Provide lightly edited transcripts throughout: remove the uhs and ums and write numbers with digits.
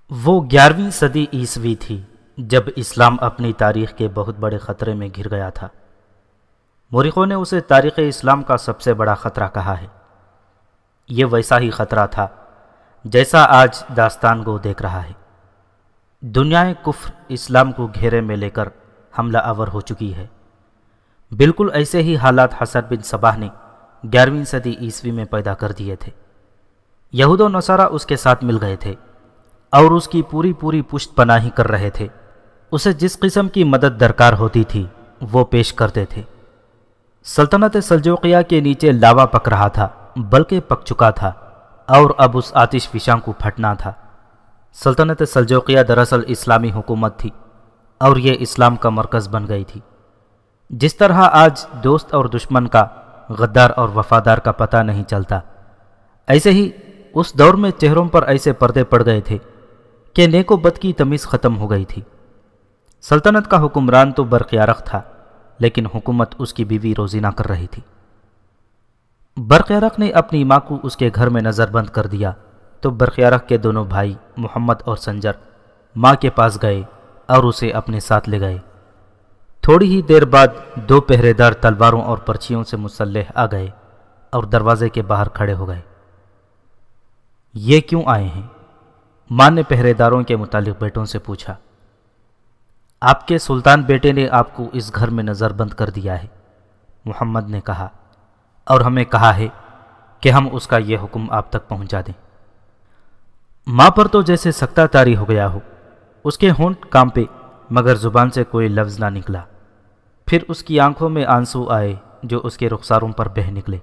وہ 11ویں صدی عیسوی تھی جب اسلام اپنی تاریخ کے بہت بڑے خطرے میں گھر گیا تھا۔ مورخوں نے اسے تاریخ اسلام کا سب سے بڑا خطرہ کہا ہے۔ یہ ویسا ہی خطرہ تھا جیسا آج داستان گو دیکھ رہا ہے۔ دنیا کفر اسلام کو گھیرے میں لے کر حملہ آور ہو چکی ہے۔ بالکل ایسے ہی حالات حسن بن صباح نے 11ویں صدی عیسوی میں پیدا کر دیے تھے۔ یہود و نصارہ اس کے ساتھ مل گئے تھے اور اس کی پوری پشت پناہی کر رہے تھے۔ اسے جس قسم کی مدد درکار ہوتی تھی وہ پیش کرتے تھے۔ سلطنت سلجوقیہ کے نیچے لاوا پک رہا تھا، بلکہ پک چکا تھا اور اب اس آتش فشاں کو پھٹنا تھا۔ سلطنت سلجوقیہ دراصل اسلامی حکومت تھی اور یہ اسلام کا مرکز بن گئی تھی۔ جس طرح آج دوست اور دشمن کا، غدار اور وفادار کا پتہ نہیں چلتا، ایسے ہی اس دور میں چہروں پر ایسے پردے پڑ گئے تھے کہ نیک و بد کی تمیز ختم ہو گئی تھی۔ سلطنت کا حکمران تو برقیارق تھا، لیکن حکومت اس کی بیوی روزینہ کر رہی تھی۔ برقیارق نے اپنی ماں کو اس کے گھر میں نظر بند کر دیا تو برقیارق کے دونوں بھائی محمد اور سنجر ماں کے پاس گئے اور اسے اپنے ساتھ لے گئے۔ تھوڑی ہی دیر بعد 2 پہرے دار تلواروں اور پرچیوں سے مسلح آ گئے اور دروازے کے باہر کھڑے ہو گئے۔ یہ کیوں آئے ہیں؟ ماں نے پہرے داروں کے متعلق بیٹوں سے پوچھا۔ آپ کے سلطان بیٹے نے آپ کو اس گھر میں نظر بند کر دیا ہے، محمد نے کہا، اور ہمیں کہا ہے کہ ہم اس کا یہ حکم آپ تک پہنچا دیں۔ ماں پر تو جیسے سکتہ طاری ہو گیا ہو۔ اس کے ہونٹ کانپے مگر زبان سے کوئی لفظ نہ نکلا۔ پھر اس کی آنکھوں میں آنسو آئے جو اس کے رخساروں پر بہہ نکلے۔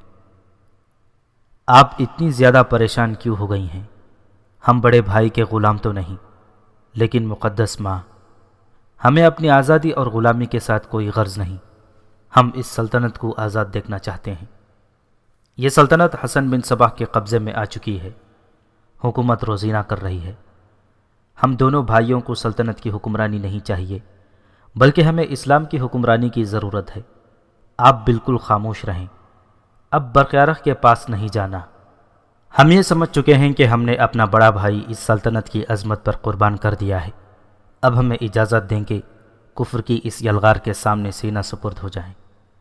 آپ اتنی زیادہ پریشان کیوں ہو گئی ہیں؟ ہم بڑے بھائی کے غلام تو نہیں، لیکن مقدس ماں، ہمیں اپنی آزادی اور غلامی کے ساتھ کوئی غرض نہیں۔ ہم اس سلطنت کو آزاد دیکھنا چاہتے ہیں۔ یہ سلطنت حسن بن صباح کے قبضے میں آ چکی ہے۔ حکومت روزینہ کر رہی ہے۔ ہم دونوں بھائیوں کو سلطنت کی حکمرانی نہیں چاہیے، بلکہ ہمیں اسلام کی حکمرانی کی ضرورت ہے۔ آپ بالکل خاموش رہیں۔ اب برقیارق کے پاس نہیں جانا۔ ہم یہ سمجھ چکے ہیں کہ ہم نے اپنا بڑا بھائی اس سلطنت کی عظمت پر قربان کر دیا ہے۔ اب ہمیں اجازت دیں کہ کفر کی اس یلغار کے سامنے سینہ سپرد ہو جائیں۔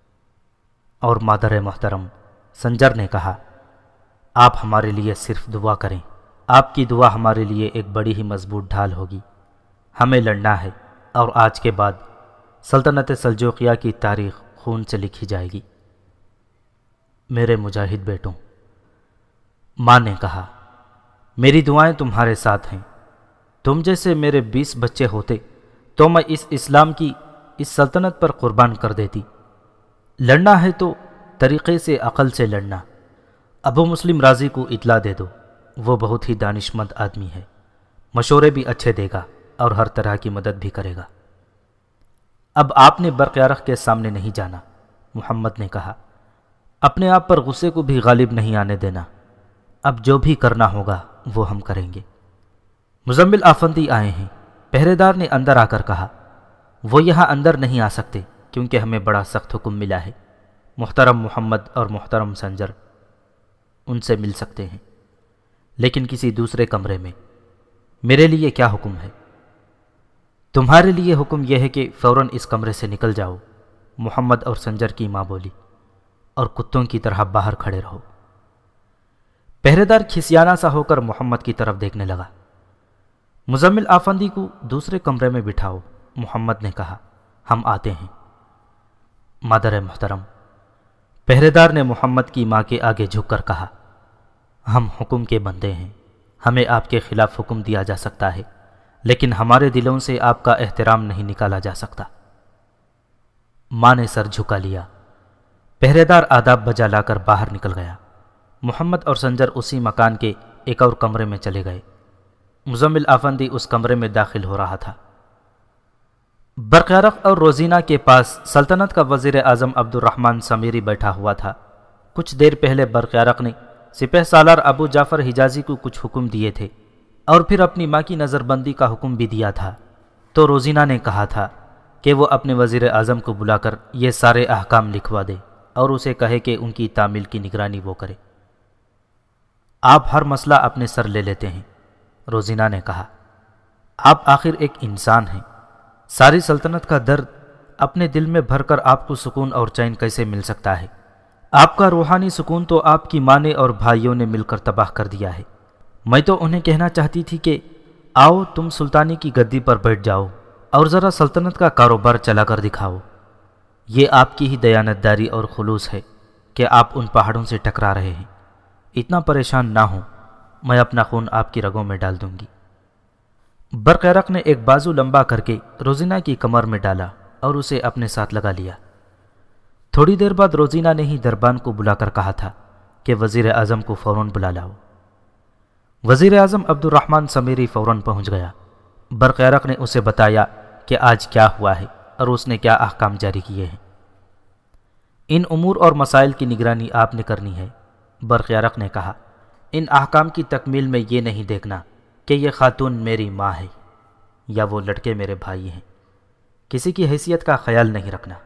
اور مادر محترم، سنجر نے کہا، آپ ہمارے لیے صرف دعا کریں۔ آپ کی دعا ہمارے لیے ایک بڑی ہی مضبوط ڈھال ہوگی۔ ہمیں لڑنا ہے اور آج کے بعد سلطنت سلجوقیہ کی تاریخ خون سے لکھی جائے گی۔ میرے مجاہد بیٹوں، ماں نے کہا، میری دعائیں تمہارے ساتھ ہیں۔ تم جیسے میرے 20 بچے ہوتے تو میں اس اسلام کی اس سلطنت پر قربان کر دیتی۔ لڑنا ہے تو طریقے سے، عقل سے لڑنا۔ ابو مسلم راضی کو اطلاع دے دو، وہ بہت ہی دانشمند آدمی ہے، مشورے بھی اچھے دے گا اور ہر طرح کی مدد بھی کرے گا۔ اب آپ نے برقیارق کے سامنے نہیں جانا، محمد نے کہا۔ اپنے آپ پر غصے کو بھی غالب نہیں آنے دینا۔ اب جو بھی کرنا ہوگا وہ ہم کریں گے۔ مزمل آفندی آئے ہیں، پہرے دار نے اندر آ کر کہا۔ وہ یہاں اندر نہیں آ سکتے کیونکہ ہمیں بڑا سخت حکم ملا ہے۔ محترم محمد اور محترم سنجر ان سے مل سکتے ہیں، لیکن کسی دوسرے کمرے میں۔ میرے لیے کیا حکم ہے؟ تمہارے لیے حکم یہ ہے کہ فوراً اس کمرے سے نکل جاؤ، محمد اور سنجر کی ماں بولی، اور کتوں کی طرح باہر کھڑے رہو۔ پہرے دار کھسیانہ سا ہو کر محمد کی طرف دیکھنے لگا۔ مزمل آفندی کو دوسرے کمرے میں بٹھاؤ، محمد نے کہا، ہم آتے ہیں۔ مادر محترم، پہرے دار نے محمد کی ماں کے آگے جھک کر کہا، ہم حکم کے بندے ہیں۔ ہمیں آپ کے خلاف حکم دیا جا سکتا ہے، لیکن ہمارے دلوں سے آپ کا احترام نہیں نکالا جا سکتا۔ ماں نے سر جھکا لیا۔ پہرے دار آداب بجا لا کر باہر نکل گیا۔ محمد اور سنجر اسی مکان کے ایک اور کمرے میں چلے گئے۔ مزمل آفندی اس کمرے میں داخل ہو رہا تھا۔ برقیارق اور روزینہ کے پاس سلطنت کا وزیر اعظم عبد الرحمن سمیری بیٹھا ہوا تھا۔ کچھ دیر پہلے برقیارق نے سپہ سالار ابو جعفر حجازی کو کچھ حکم دیے تھے اور پھر اپنی ماں کی نظر بندی کا حکم بھی دیا تھا، تو روزینہ نے کہا تھا کہ وہ اپنے وزیر اعظم کو بلا کر یہ سارے احکام لکھوا دے اور اسے کہے کہ ان کی تعمیل کی نگرانی وہ کرے۔ آپ ہر مسئلہ اپنے سر لے لیتے ہیں، روزینہ نے کہا۔ آپ آخر ایک انسان ہیں، ساری سلطنت کا درد اپنے دل میں بھر کر آپ کو سکون اور چین کیسے مل سکتا ہے؟ آپ کا روحانی سکون تو آپ کی ماں نے اور بھائیوں نے مل کر تباہ کر دیا ہے۔ میں تو انہیں کہنا چاہتی تھی کہ آؤ تم سلطانی کی گدی پر بیٹھ جاؤ اور ذرا سلطنت کا کاروبار چلا کر دکھاؤ۔ یہ آپ کی ہی دیانتداری اور خلوص ہے کہ آپ ان پہاڑوں سے ٹکرا رہے ہیں۔ اتنا پریشان نہ ہوں، میں اپنا خون آپ کی رگوں میں ڈال دوں گی۔ برقیرق نے ایک بازو لمبا کر کے روزینہ کی کمر میں ڈالا اور اسے اپنے ساتھ لگا لیا۔ تھوڑی دیر بعد روزینہ نے ہی دربان کو بلا کر کہا تھا کہ وزیر اعظم کو فوراً بلا لاؤ۔ وزیر اعظم عبد الرحمن سمیری فوراً پہنچ گیا۔ برقیرق نے اسے بتایا کہ آج کیا ہوا ہے اور اس نے کیا احکام جاری کیے ہیں۔ ان امور اور مسائل کی نگرانی آپ نے کرنی ہے، برقیرق نے کہا۔ ان احکام کی تکمیل میں یہ نہیں دیکھنا کہ یہ خاتون میری ماں ہے یا وہ لڑکے میرے بھائی ہیں، کسی کی حیثیت کا خیال نہیں رکھنا۔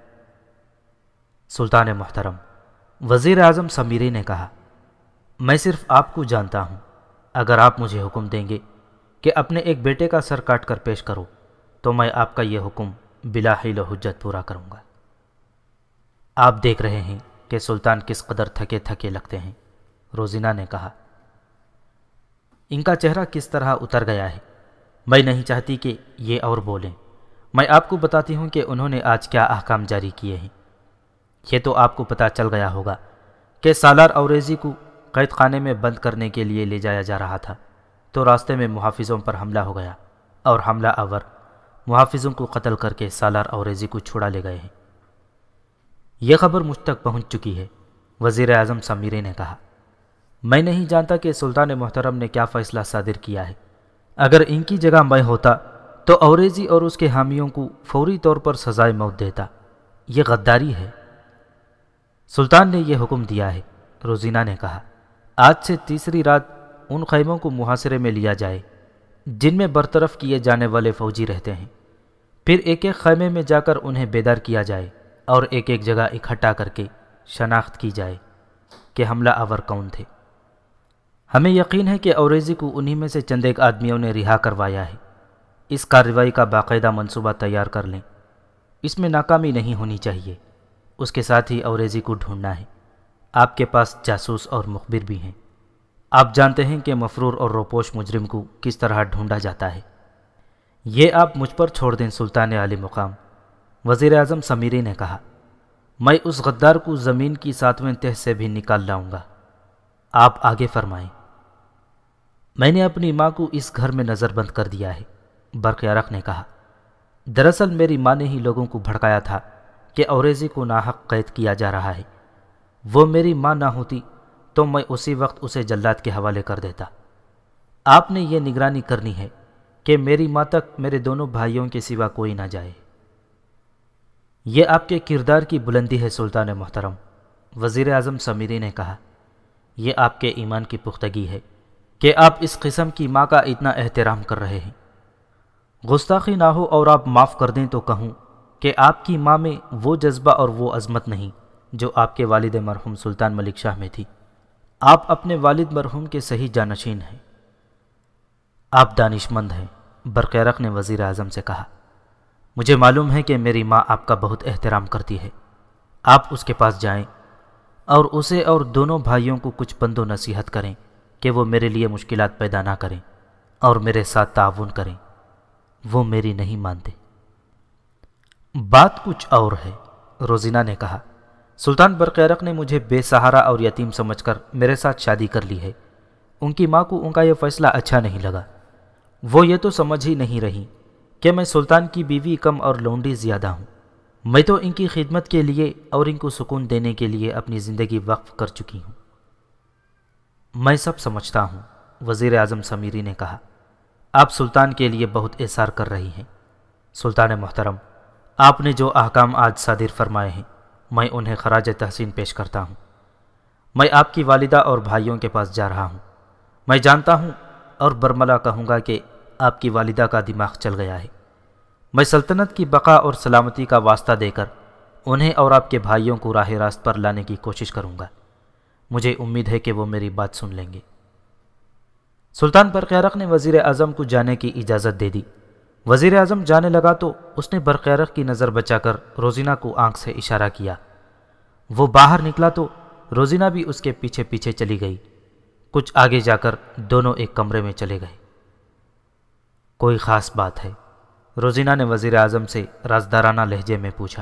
سلطان محترم، وزیر اعظم سمیری نے کہا، میں صرف آپ کو جانتا ہوں، اگر آپ مجھے حکم دیں گے کہ اپنے ایک بیٹے کا سر کاٹ کر پیش کرو تو میں آپ کا یہ حکم بلا حیل و حجت پورا کروں گا۔ آپ دیکھ رہے ہیں کہ سلطان کس قدر تھکے تھکے لگتے ہیں، روزینہ نے کہا۔ ان کا چہرہ کس طرح اتر گیا ہے، میں نہیں چاہتی کہ یہ اور بولیں۔ میں آپ کو بتاتی ہوں کہ انہوں نے آج کیا احکام جاری کیے ہیں۔ یہ تو آپ کو پتہ چل گیا ہوگا کہ سالار اوریزی کو قید خانے میں بند کرنے کے لیے لے جایا جا رہا تھا تو راستے میں محافظوں پر حملہ ہو گیا اور حملہ آور محافظوں کو قتل کر کے سالار اوریزی کو چھڑا لے گئے ہیں۔ یہ خبر مجھ تک پہنچ چکی ہے، وزیر اعظم سمیری نے کہا۔ میں نہیں جانتا کہ سلطان محترم نے کیا فیصلہ صادر کیا ہے۔ اگر ان کی جگہ میں ہوتا تو اوریزی اور اس کے حامیوں کو فوری طور پر سزائے موت دیتا۔ یہ غداری ہے۔ سلطان نے یہ حکم دیا ہے، روزینہ نے کہا۔ آج سے تیسری رات ان خیموں کو محاصرے میں لیا جائے جن میں برطرف کیے جانے والے فوجی رہتے ہیں، پھر ایک ایک خیمے میں جا کر انہیں بیدار کیا جائے اور ایک ایک جگہ اکٹھا کر کے شناخت کی جائے کہ حملہ آور کون تھے۔ ہمیں یقین ہے کہ اوریزی کو انہی میں سے چند ایک آدمیوں نے رہا کروایا ہے۔ اس کارروائی کا باقاعدہ منصوبہ تیار کر لیں، اس میں ناکامی نہیں ہونی چاہیے۔ اس کے ساتھ ہی اوریزی کو ڈھونڈنا ہے۔ آپ کے پاس جاسوس اور مخبر بھی ہیں، آپ جانتے ہیں کہ مفرور اور روپوش مجرم کو کس طرح ڈھونڈا جاتا ہے۔ یہ آپ مجھ پر چھوڑ دیں سلطان عالی مقام، وزیر اعظم سمیری نے کہا۔ میں اس غدار کو زمین کی 7ویں تہ سے بھی نکال لاؤں گا۔ آپ آگے فرمائیں۔ میں نے اپنی ماں کو اس گھر میں نظر بند کر دیا ہے، برقیرق نے کہا۔ دراصل میری ماں نے ہی لوگوں کو بھڑکایا تھا کہ اوریزی کو ناحق قید کیا جا رہا ہے۔ وہ میری ماں نہ ہوتی تو میں اسی وقت اسے جلاد کے حوالے کر دیتا۔ آپ نے یہ نگرانی کرنی ہے کہ میری ماں تک میرے دونوں بھائیوں کے سوا کوئی نہ جائے۔ یہ آپ کے کردار کی بلندی ہے سلطان محترم، وزیر اعظم سمیری نے کہا۔ یہ آپ کے ایمان کی پختگی ہے کہ آپ اس قسم کی ماں کا اتنا احترام کر رہے ہیں۔ گستاخی نہ ہو اور آپ معاف کر دیں تو کہوں کہ آپ کی ماں میں وہ جذبہ اور وہ عظمت نہیں جو آپ کے والد مرحوم سلطان ملک شاہ میں تھی۔ آپ اپنے والد مرحوم کے صحیح جانشین ہیں۔ آپ دانشمند ہیں، برقیرق نے وزیر اعظم سے کہا۔ مجھے معلوم ہے کہ میری ماں آپ کا بہت احترام کرتی ہے۔ آپ اس کے پاس جائیں اور اسے اور دونوں بھائیوں کو کچھ پند و نصیحت کریں کہ وہ میرے لیے مشکلات پیدا نہ کریں اور میرے ساتھ تعاون کریں۔ وہ میری نہیں مانتے۔ بات کچھ اور ہے، روزینہ نے کہا۔ سلطان برقیرق نے مجھے بے سہارا اور یتیم سمجھ کر میرے ساتھ شادی کر لی ہے۔ ان کی ماں کو ان کا یہ فیصلہ اچھا نہیں لگا۔ وہ یہ تو سمجھ ہی نہیں رہی کہ میں سلطان کی بیوی کم اور لونڈی زیادہ ہوں۔ میں تو ان کی خدمت کے لیے اور ان کو سکون دینے کے لیے اپنی زندگی وقف کر چکی ہوں۔ میں سب سمجھتا ہوں، وزیر اعظم سمیری نے کہا۔ آپ سلطان کے لیے بہت احسار کر رہی ہیں۔ سلطان محترم، آپ نے جو احکام آج صادر فرمائے ہیں میں انہیں خراج تحسین پیش کرتا ہوں۔ میں آپ کی والدہ اور بھائیوں کے پاس جا رہا ہوں۔ میں جانتا ہوں اور برملا کہوں گا کہ آپ کی والدہ کا دماغ چل گیا ہے۔ میں سلطنت کی بقا اور سلامتی کا واسطہ دے کر انہیں اور آپ کے بھائیوں کو راہ راست پر لانے کی کوشش کروں گا۔ مجھے امید ہے کہ وہ میری بات سن لیں گے۔ سلطان برقیرق نے وزیر اعظم کو جانے کی اجازت دے دی وزیر اعظم جانے لگا تو اس نے برقیارق کی نظر بچا کر روزینہ کو آنکھ سے اشارہ کیا۔ وہ باہر نکلا تو روزینہ بھی اس کے پیچھے پیچھے چلی گئی۔ کچھ آگے جا کر دونوں ایک کمرے میں چلے گئے۔ کوئی خاص بات ہے؟ روزینہ نے وزیر اعظم سے رازدارانہ لہجے میں پوچھا۔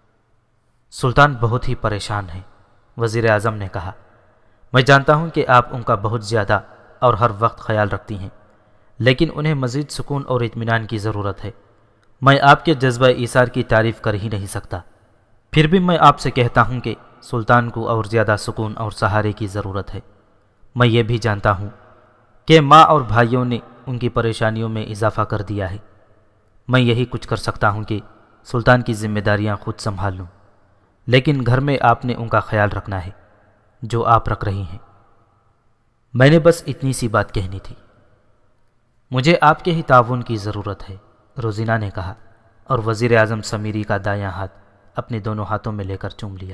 سلطان بہت ہی پریشان ہیں، وزیر اعظم نے کہا۔ میں جانتا ہوں کہ آپ ان کا بہت زیادہ اور ہر وقت خیال رکھتی ہیں، لیکن انہیں مزید سکون اور اطمینان کی ضرورت ہے۔ میں آپ کے جذبہ ایثار کی تعریف کر ہی نہیں سکتا، پھر بھی میں آپ سے کہتا ہوں کہ سلطان کو اور زیادہ سکون اور سہارے کی ضرورت ہے۔ میں یہ بھی جانتا ہوں کہ ماں اور بھائیوں نے ان کی پریشانیوں میں اضافہ کر دیا ہے۔ میں یہی کچھ کر سکتا ہوں کہ سلطان کی ذمہ داریاں خود سنبھال لوں، لیکن گھر میں آپ نے ان کا خیال رکھنا ہے جو آپ رکھ رہی ہیں۔ میں نے بس اتنی سی بات کہنی تھی۔ مجھے آپ کے ہی تعاون کی ضرورت ہے، روزینہ نے کہا، اور وزیر اعظم سمیری کا دایاں ہاتھ اپنے دونوں ہاتھوں میں لے کر چوم لیا۔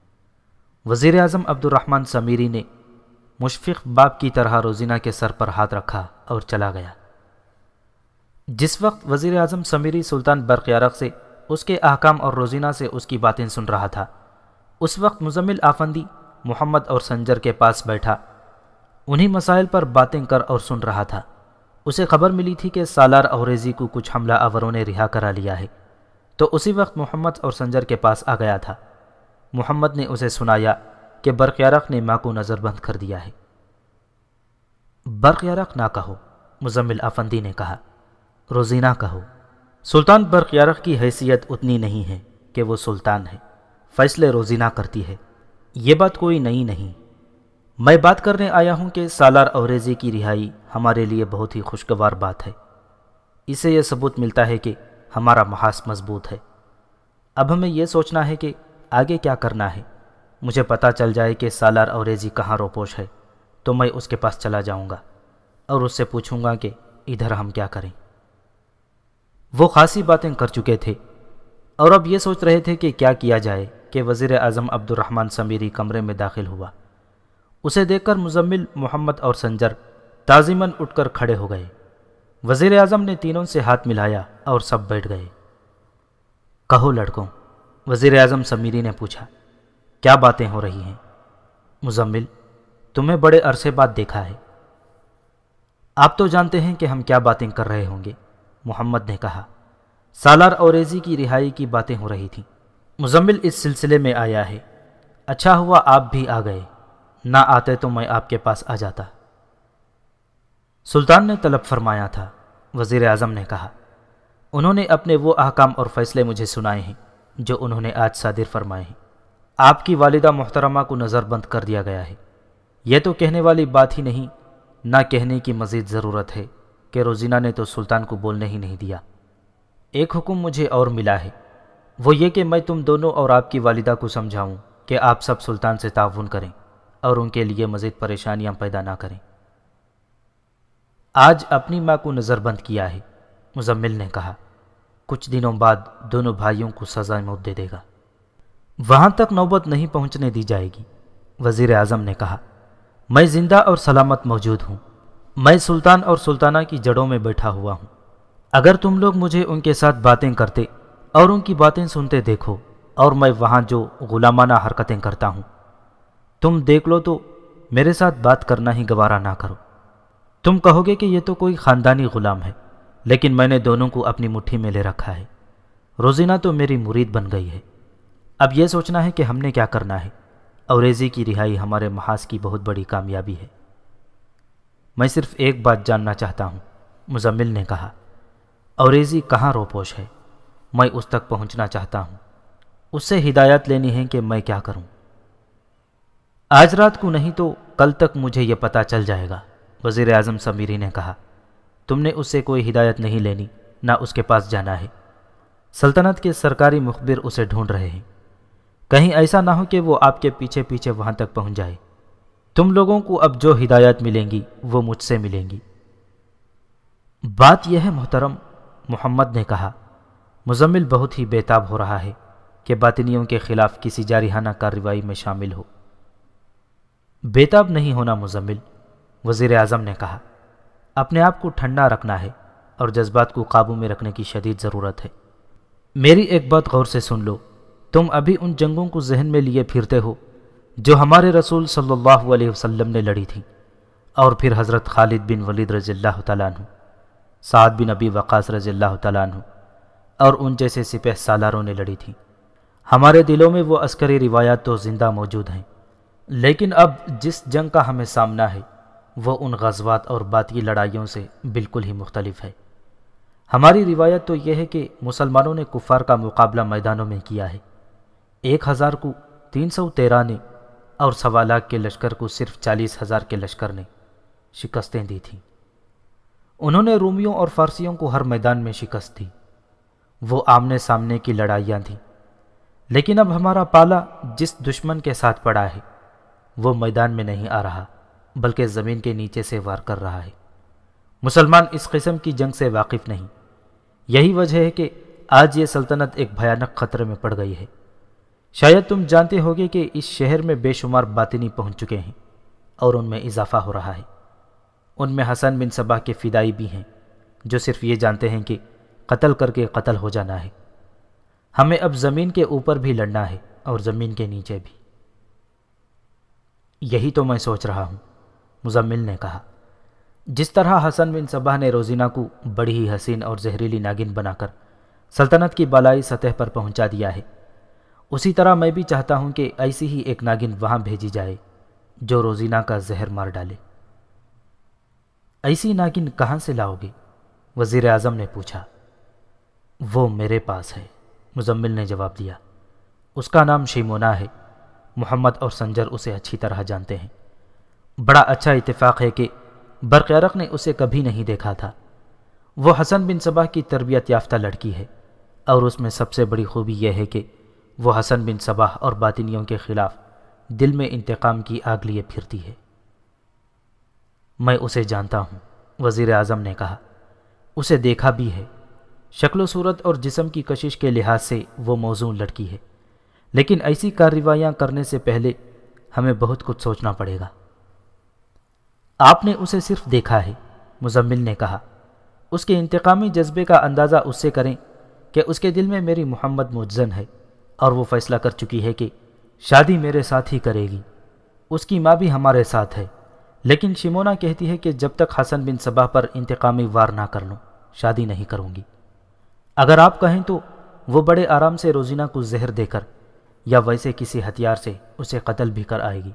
وزیر اعظم عبد الرحمن سمیری نے مشفق باپ کی طرح روزینہ کے سر پر ہاتھ رکھا اور چلا گیا۔ جس وقت وزیر اعظم سمیری سلطان برقیارق سے اس کے احکام اور روزینہ سے اس کی باتیں سن رہا تھا، اس وقت مزمل آفندی محمد اور سنجر کے پاس بیٹھا انہی مسائل پر باتیں کر اور سن رہا تھا۔ اسے خبر ملی تھی کہ سالار اوریزی کو کچھ حملہ آوروں نے رہا کرا لیا ہے، تو اسی وقت محمد اور سنجر کے پاس آ گیا تھا۔ محمد نے اسے سنایا کہ برقیارق نے ماں کو نظر بند کر دیا ہے۔ برقیارق نہ کہو، مزمل آفندی نے کہا، روزینہ کہو۔ سلطان برقیارق کی حیثیت اتنی نہیں ہے کہ وہ سلطان ہے، فیصلے روزینہ کرتی ہے۔ یہ بات کوئی نئی نہیں۔ میں بات کرنے آیا ہوں کہ سالار اوریزی کی رہائی ہمارے لیے بہت ہی خوشگوار بات ہے۔ اس سے یہ ثبوت ملتا ہے کہ ہمارا محاذ مضبوط ہے۔ اب ہمیں یہ سوچنا ہے کہ آگے کیا کرنا ہے۔ مجھے پتہ چل جائے کہ سالار اوریزی کہاں روپوش ہے تو میں اس کے پاس چلا جاؤں گا اور اس سے پوچھوں گا کہ ادھر ہم کیا کریں۔ وہ خاصی باتیں کر چکے تھے اور اب یہ سوچ رہے تھے کہ کیا کیا جائے کہ وزیر اعظم عبد الرحمن سمیری کمرے میں داخل ہوا۔ اسے دیکھ کر مزمل، محمد اور سنجر تعظیماً اٹھ کر کھڑے ہو گئے۔ وزیر اعظم نے تینوں سے ہاتھ ملایا اور سب بیٹھ گئے۔ کہو لڑکوں، وزیر اعظم سمیری نے پوچھا، کیا باتیں ہو رہی ہیں؟ مزمل، تمہیں بڑے عرصے بعد دیکھا ہے۔ آپ تو جانتے ہیں کہ ہم کیا باتیں کر رہے ہوں گے، محمد نے کہا۔ سالار اوریزی کی رہائی کی باتیں ہو رہی تھیں۔ مزمل اس سلسلے میں آیا ہے۔ اچھا ہوا آپ بھی آ گئے، نہ آتے تو میں آپ کے پاس آ جاتا۔ سلطان نے طلب فرمایا تھا، وزیر اعظم نے کہا۔ انہوں نے اپنے وہ احکام اور فیصلے مجھے سنائے ہیں جو انہوں نے آج صادر فرمائے ہیں۔ آپ کی والدہ محترمہ کو نظر بند کر دیا گیا ہے۔ یہ تو کہنے والی بات ہی نہیں، نہ کہنے کی مزید ضرورت ہے کہ روزینہ نے تو سلطان کو بولنے ہی نہیں دیا۔ ایک حکم مجھے اور ملا ہے، وہ یہ کہ میں تم دونوں اور آپ کی والدہ کو سمجھاؤں کہ آپ سب سلطان سے تعاون کریں اور ان کے لیے مزید پریشانیاں پیدا نہ کریں۔ آج اپنی ماں کو نظر بند کیا ہے، مزمل نے کہا، کچھ دنوں بعد دونوں بھائیوں کو سزا موت دے دے گا۔ وہاں تک نوبت نہیں پہنچنے دی جائے گی، وزیر اعظم نے کہا۔ میں زندہ اور سلامت موجود ہوں۔ میں سلطان اور سلطانہ کی جڑوں میں بیٹھا ہوا ہوں۔ اگر تم لوگ مجھے ان کے ساتھ باتیں کرتے اور ان کی باتیں سنتے دیکھو اور میں وہاں جو غلامانہ حرکتیں کرتا ہوں تم دیکھ لو تو میرے ساتھ بات کرنا ہی گوارا نہ کرو۔ تم کہو گے کہ یہ تو کوئی خاندانی غلام ہے، لیکن میں نے دونوں کو اپنی مٹھی میں لے رکھا ہے۔ روزینہ تو میری مرید بن گئی ہے۔ اب یہ سوچنا ہے کہ ہم نے کیا کرنا ہے۔ اوریزی کی رہائی ہمارے محاذ کی بہت بڑی کامیابی ہے۔ میں صرف ایک بات جاننا چاہتا ہوں، مزمل نے کہا۔ اوریزی کہاں روپوش ہے؟ میں اس تک پہنچنا چاہتا ہوں۔ اس سے ہدایت لینی ہے کہ میں کیا کروں۔ آج رات کو نہیں تو کل تک مجھے یہ پتہ چل جائے گا، وزیر اعظم سمیری نے کہا۔ تم نے اس سے کوئی ہدایت نہیں لینی، نہ اس کے پاس جانا ہے۔ سلطنت کے سرکاری مخبر اسے ڈھونڈ رہے ہیں۔ کہیں ایسا نہ ہو کہ وہ آپ کے پیچھے پیچھے وہاں تک پہنچ جائے۔ تم لوگوں کو اب جو ہدایت ملیں گی وہ مجھ سے ملیں گی۔ بات یہ ہے محترم، محمد نے کہا، مزمل بہت ہی بے تاب ہو رہا ہے کہ باطنیوں کے خلاف کسی جارحانہ کارروائی میں شامل ہو۔ بے تاب نہیں ہونا مزمل، وزیر اعظم نے کہا۔ اپنے آپ کو ٹھنڈا رکھنا ہے اور جذبات کو قابو میں رکھنے کی شدید ضرورت ہے۔ میری ایک بات غور سے سن لو، تم ابھی ان جنگوں کو ذہن میں لیے پھرتے ہو جو ہمارے رسول صلی اللہ علیہ وسلم نے لڑی تھی، اور پھر حضرت خالد بن ولید رضی اللہ تعالیٰ عنہ، سعد بن ابی وقاص رضی اللہ تعالیٰ عنہ اور ان جیسے سپہ سالاروں نے لڑی تھی۔ ہمارے دلوں میں وہ عسکری روایات تو زندہ موجود ہیں، لیکن اب جس جنگ کا ہمیں سامنا ہے وہ ان غزوات اور باطنی لڑائیوں سے بالکل ہی مختلف ہے۔ ہماری روایت تو یہ ہے کہ مسلمانوں نے کفار کا مقابلہ میدانوں میں کیا ہے۔ 1000 کو 313 نے اور 1.25 لاکھ کے لشکر کو صرف 40,000 کے لشکر نے شکستیں دی تھیں۔ انہوں نے رومیوں اور فارسیوں کو ہر میدان میں شکست دی۔ وہ آمنے سامنے کی لڑائیاں تھیں، لیکن اب ہمارا پالا جس دشمن کے ساتھ پڑا ہے وہ میدان میں نہیں آ رہا بلکہ زمین کے نیچے سے وار کر رہا ہے۔ مسلمان اس قسم کی جنگ سے واقف نہیں۔ یہی وجہ ہے کہ آج یہ سلطنت ایک بھیانک خطرے میں پڑ گئی ہے۔ شاید تم جانتے ہوگے کہ اس شہر میں بے شمار باطنی پہنچ چکے ہیں اور ان میں اضافہ ہو رہا ہے۔ ان میں حسن بن صباح کے فدائی بھی ہیں جو صرف یہ جانتے ہیں کہ قتل کر کے قتل ہو جانا ہے۔ ہمیں اب زمین کے اوپر بھی لڑنا ہے اور زمین کے نیچے بھی۔ یہی تو میں سوچ رہا ہوں، مزمل نے کہا۔ جس طرح حسن بن صباح نے روزینہ کو بڑی ہی حسین اور زہریلی ناگن بنا کر سلطنت کی بالائی سطح پر پہنچا دیا ہے، اسی طرح میں بھی چاہتا ہوں کہ ایسی ہی ایک ناگن وہاں بھیجی جائے جو روزینہ کا زہر مار ڈالے۔ ایسی ناگن کہاں سے لاؤ گے؟ وزیر اعظم نے پوچھا۔ وہ میرے پاس ہے، مزمل نے جواب دیا۔ اس کا نام شیمونا ہے۔ محمد اور سنجر اسے اچھی طرح جانتے ہیں۔ بڑا اچھا اتفاق ہے کہ برقیارق نے اسے کبھی نہیں دیکھا تھا۔ وہ حسن بن صباح کی تربیت یافتہ لڑکی ہے، اور اس میں سب سے بڑی خوبی یہ ہے کہ وہ حسن بن صباح اور باطنیوں کے خلاف دل میں انتقام کی آگ لیے پھرتی ہے۔ میں اسے جانتا ہوں، وزیر اعظم نے کہا۔ اسے دیکھا بھی ہے۔ شکل و صورت اور جسم کی کشش کے لحاظ سے وہ موزوں لڑکی ہے، لیکن ایسی کارروائیاں کرنے سے پہلے ہمیں بہت کچھ سوچنا پڑے گا۔ آپ نے اسے صرف دیکھا ہے، مزمل نے کہا۔ اس کے انتقامی جذبے کا اندازہ اس سے کریں کہ اس کے دل میں میری محمد مجزن ہے، اور وہ فیصلہ کر چکی ہے کہ شادی میرے ساتھ ہی کرے گی۔ اس کی ماں بھی ہمارے ساتھ ہے، لیکن شیمونا کہتی ہے کہ جب تک حسن بن صباح پر انتقامی وار نہ کر لوں شادی نہیں کروں گی۔ اگر آپ کہیں تو وہ بڑے آرام سے روزینہ کو زہر دے کر یا ویسے کسی ہتھیار سے اسے قتل بھی کر آئے گی۔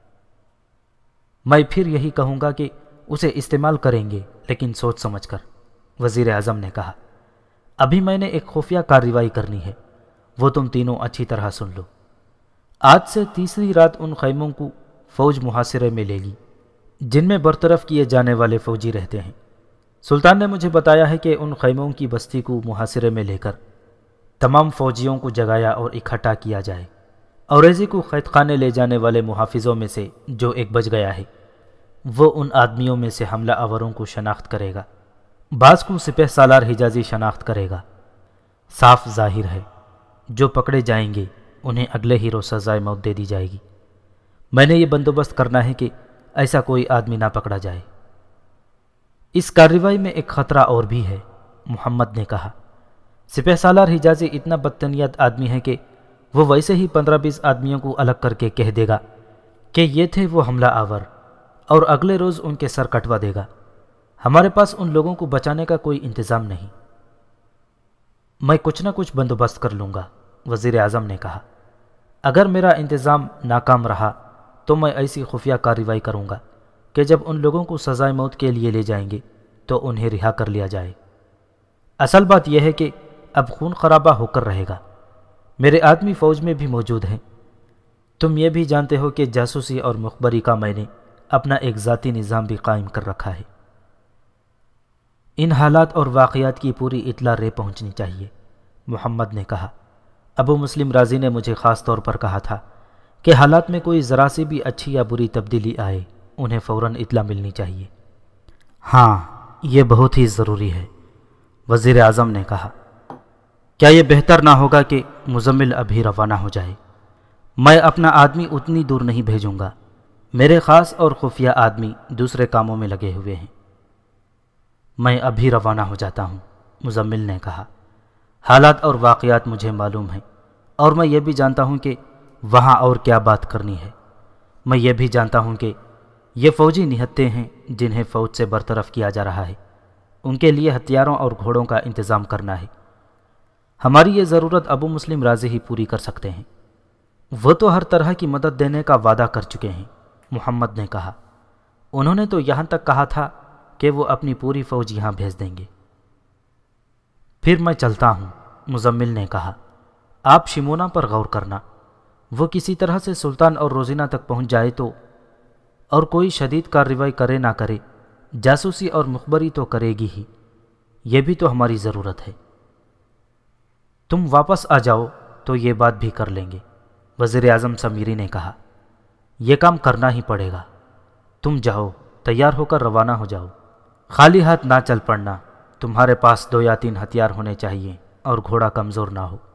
میں پھر یہی کہوں گا کہ اسے استعمال کریں گے، لیکن سوچ سمجھ کر، وزیر اعظم نے کہا۔ ابھی میں نے ایک خفیہ کارروائی کرنی ہے، وہ تم تینوں اچھی طرح سن لو۔ آج سے تیسری رات ان خیموں کو فوج محاصرے میں لے گی جن میں برطرف کیے جانے والے فوجی رہتے ہیں۔ سلطان نے مجھے بتایا ہے کہ ان خیموں کی بستی کو محاصرے میں لے کر تمام فوجیوں کو جگایا اور اکٹھا کیا جائے، اور ایزی کو قید خانے لے جانے والے محافظوں میں سے جو ایک بچ گیا ہے وہ ان آدمیوں میں سے حملہ آوروں کو شناخت کرے گا، بعض کو سپہ سالار حجازی شناخت کرے گا۔ صاف ظاہر ہے جو پکڑے جائیں گے انہیں اگلے ہی روز سزائے موت دے دی جائے گی۔ میں نے یہ بندوبست کرنا ہے کہ ایسا کوئی آدمی نہ پکڑا جائے۔ اس کارروائی میں ایک خطرہ اور بھی ہے، محمد نے کہا۔ سپہ سالار حجازی اتنا بدتنیت آدمی ہے کہ وہ ویسے ہی 15-20 آدمیوں کو الگ کر کے کہہ دے گا کہ یہ تھے وہ حملہ آور، اور اگلے روز ان کے سر کٹوا دے گا۔ ہمارے پاس ان لوگوں کو بچانے کا کوئی انتظام نہیں۔ میں کچھ نہ کچھ بندوبست کر لوں گا، وزیر اعظم نے کہا۔ اگر میرا انتظام ناکام رہا تو میں ایسی خفیہ کارروائی کروں گا کہ جب ان لوگوں کو سزائے موت کے لیے لے جائیں گے تو انہیں رہا کر لیا جائے۔ اصل بات یہ ہے کہ اب خون خرابہ ہو کر رہے گا۔ میرے آدمی فوج میں بھی موجود ہیں۔ تم یہ بھی جانتے ہو کہ جاسوسی اور مخبری کا میں نے اپنا ایک ذاتی نظام بھی قائم کر رکھا ہے۔ ان حالات اور واقعات کی پوری اطلاع رے پہنچنی چاہیے، محمد نے کہا۔ ابو مسلم رازی نے مجھے خاص طور پر کہا تھا کہ حالات میں کوئی ذرا سی بھی اچھی یا بری تبدیلی آئے انہیں فوراً اطلاع ملنی چاہیے۔ ہاں، یہ بہت ہی ضروری ہے، وزیر اعظم نے کہا۔ کیا یہ بہتر نہ ہوگا کہ مزمل ابھی روانہ ہو جائے؟ میں اپنا آدمی اتنی دور نہیں بھیجوں گا، میرے خاص اور خفیہ آدمی دوسرے کاموں میں لگے ہوئے ہیں۔ میں ابھی روانہ ہو جاتا ہوں، مزمل نے کہا۔ حالات اور واقعات مجھے معلوم ہیں، اور میں یہ بھی جانتا ہوں کہ وہاں اور کیا بات کرنی ہے۔ میں یہ بھی جانتا ہوں کہ یہ فوجی نہتے ہیں جنہیں فوج سے برطرف کیا جا رہا ہے، ان کے لیے ہتھیاروں اور گھوڑوں کا انتظام کرنا ہے۔ ہماری یہ ضرورت ابو مسلم رازی ہی پوری کر سکتے ہیں۔ وہ تو ہر طرح کی مدد دینے کا وعدہ کر چکے ہیں، محمد نے کہا۔ انہوں نے تو یہاں تک کہا تھا کہ وہ اپنی پوری فوج یہاں بھیج دیں گے۔ پھر میں چلتا ہوں، مزمل نے کہا۔ آپ شمونا پر غور کرنا، وہ کسی طرح سے سلطان اور روزینہ تک پہنچ جائے تو، اور کوئی شدید کارروائی کرے نہ کرے، جاسوسی اور مخبری تو کرے گی ہی، یہ بھی تو ہماری ضرورت ہے۔ تم واپس آ جاؤ تو یہ بات بھی کر لیں گے، وزیر اعظم سمیری نے کہا۔ یہ کام کرنا ہی پڑے گا۔ تم جاؤ، تیار ہو کر روانہ ہو جاؤ۔ خالی ہاتھ نہ چل پڑنا، تمہارے پاس 2 یا 3 ہتھیار ہونے چاہیے اور گھوڑا کمزور نہ ہو۔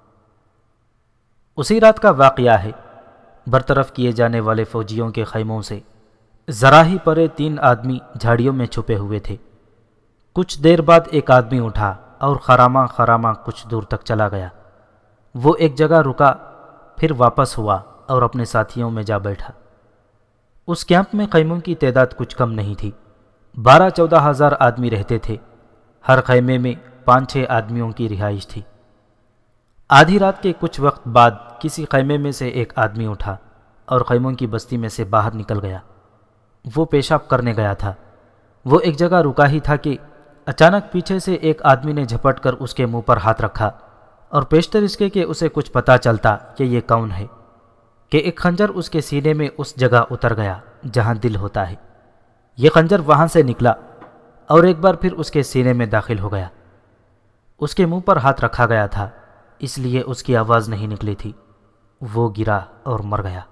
اسی رات کا واقعہ ہے۔ برطرف کیے جانے والے فوجیوں کے خیموں سے ذرا ہی پرے 3 آدمی جھاڑیوں میں چھپے ہوئے تھے۔ کچھ دیر بعد ایک آدمی اٹھا اور خراماں خراماں کچھ دور تک چلا گیا۔ وہ ایک جگہ رکا، پھر واپس ہوا اور اپنے ساتھیوں میں جا بیٹھا۔ اس کیمپ میں خیموں کی تعداد کچھ کم نہیں تھی، 12-14 ہزار آدمی رہتے تھے۔ ہر خیمے میں 5-6 آدمیوں کی رہائش تھی۔ آدھی رات کے کچھ وقت بعد کسی خیمے میں سے ایک آدمی اٹھا اور خیموں کی بستی میں سے باہر نکل گیا۔ وہ پیشاب کرنے گیا تھا۔ وہ ایک جگہ رکا ہی تھا کہ اچانک پیچھے سے ایک آدمی نے جھپٹ کر اس کے منہ پر ہاتھ رکھا، اور پیشتر اس کے کہ اسے کچھ پتہ چلتا کہ یہ کون ہے، کہ ایک خنجر اس کے سینے میں اس جگہ اتر گیا جہاں دل ہوتا ہے۔ یہ خنجر وہاں سے نکلا اور ایک بار پھر اس کے سینے میں داخل ہو گیا۔ اس کے منہ پر ہاتھ رکھا گیا تھا، اس لیے اس کی آواز نہیں نکلی تھی۔ وہ گرا اور مر گیا۔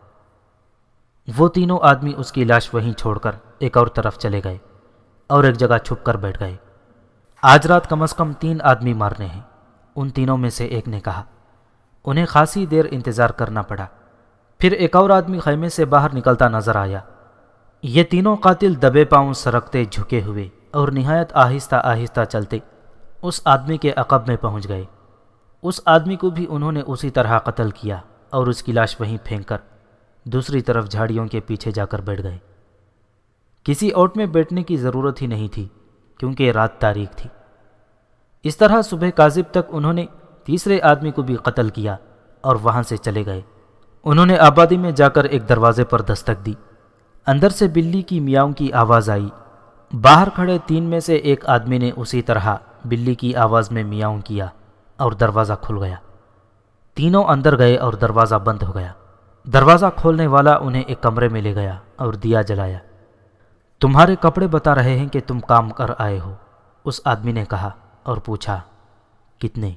وہ تینوں آدمی اس کی لاش وہیں چھوڑ کر ایک اور طرف چلے گئے اور ایک جگہ چھپ کر بیٹھ گئے۔ آج رات کم از کم 3 آدمی مارنے ہیں، ان تینوں میں سے ایک نے کہا۔ انہیں خاصی دیر انتظار کرنا پڑا۔ پھر ایک اور آدمی خیمے سے باہر نکلتا نظر آیا۔ یہ تینوں قاتل دبے پاؤں سرکتے جھکے ہوئے اور نہایت آہستہ آہستہ چلتے اس آدمی کے عقب میں پہنچ گئے۔ اس آدمی کو بھی انہوں نے اسی طرح قتل کیا اور اس کی لاش وہیں پھینک کر دوسری طرف جھاڑیوں کے پیچھے جا کر بیٹھ گئے۔ کسی اوٹ میں بیٹھنے کی ضرورت ہی نہیں تھی کیونکہ رات تاریک تھی۔ اس طرح صبح کاذب تک انہوں نے تیسرے آدمی کو بھی قتل کیا اور وہاں سے چلے گئے۔ انہوں نے آبادی میں جا کر ایک دروازے پر دستک دی۔ اندر سے بلی کی میاؤں کی آواز آئی۔ باہر کھڑے 3 میں سے ایک آدمی نے اسی طرح بلی کی آواز میں میاؤں کیا اور دروازہ کھل گیا۔ تینوں اندر گئے اور دروازہ بند ہو گیا۔ دروازہ کھولنے والا انہیں ایک کمرے میں لے گیا اور دیا جلایا۔ تمہارے کپڑے بتا رہے ہیں کہ تم کام کر آئے ہو، اس آدمی نے کہا اور پوچھا، کتنے؟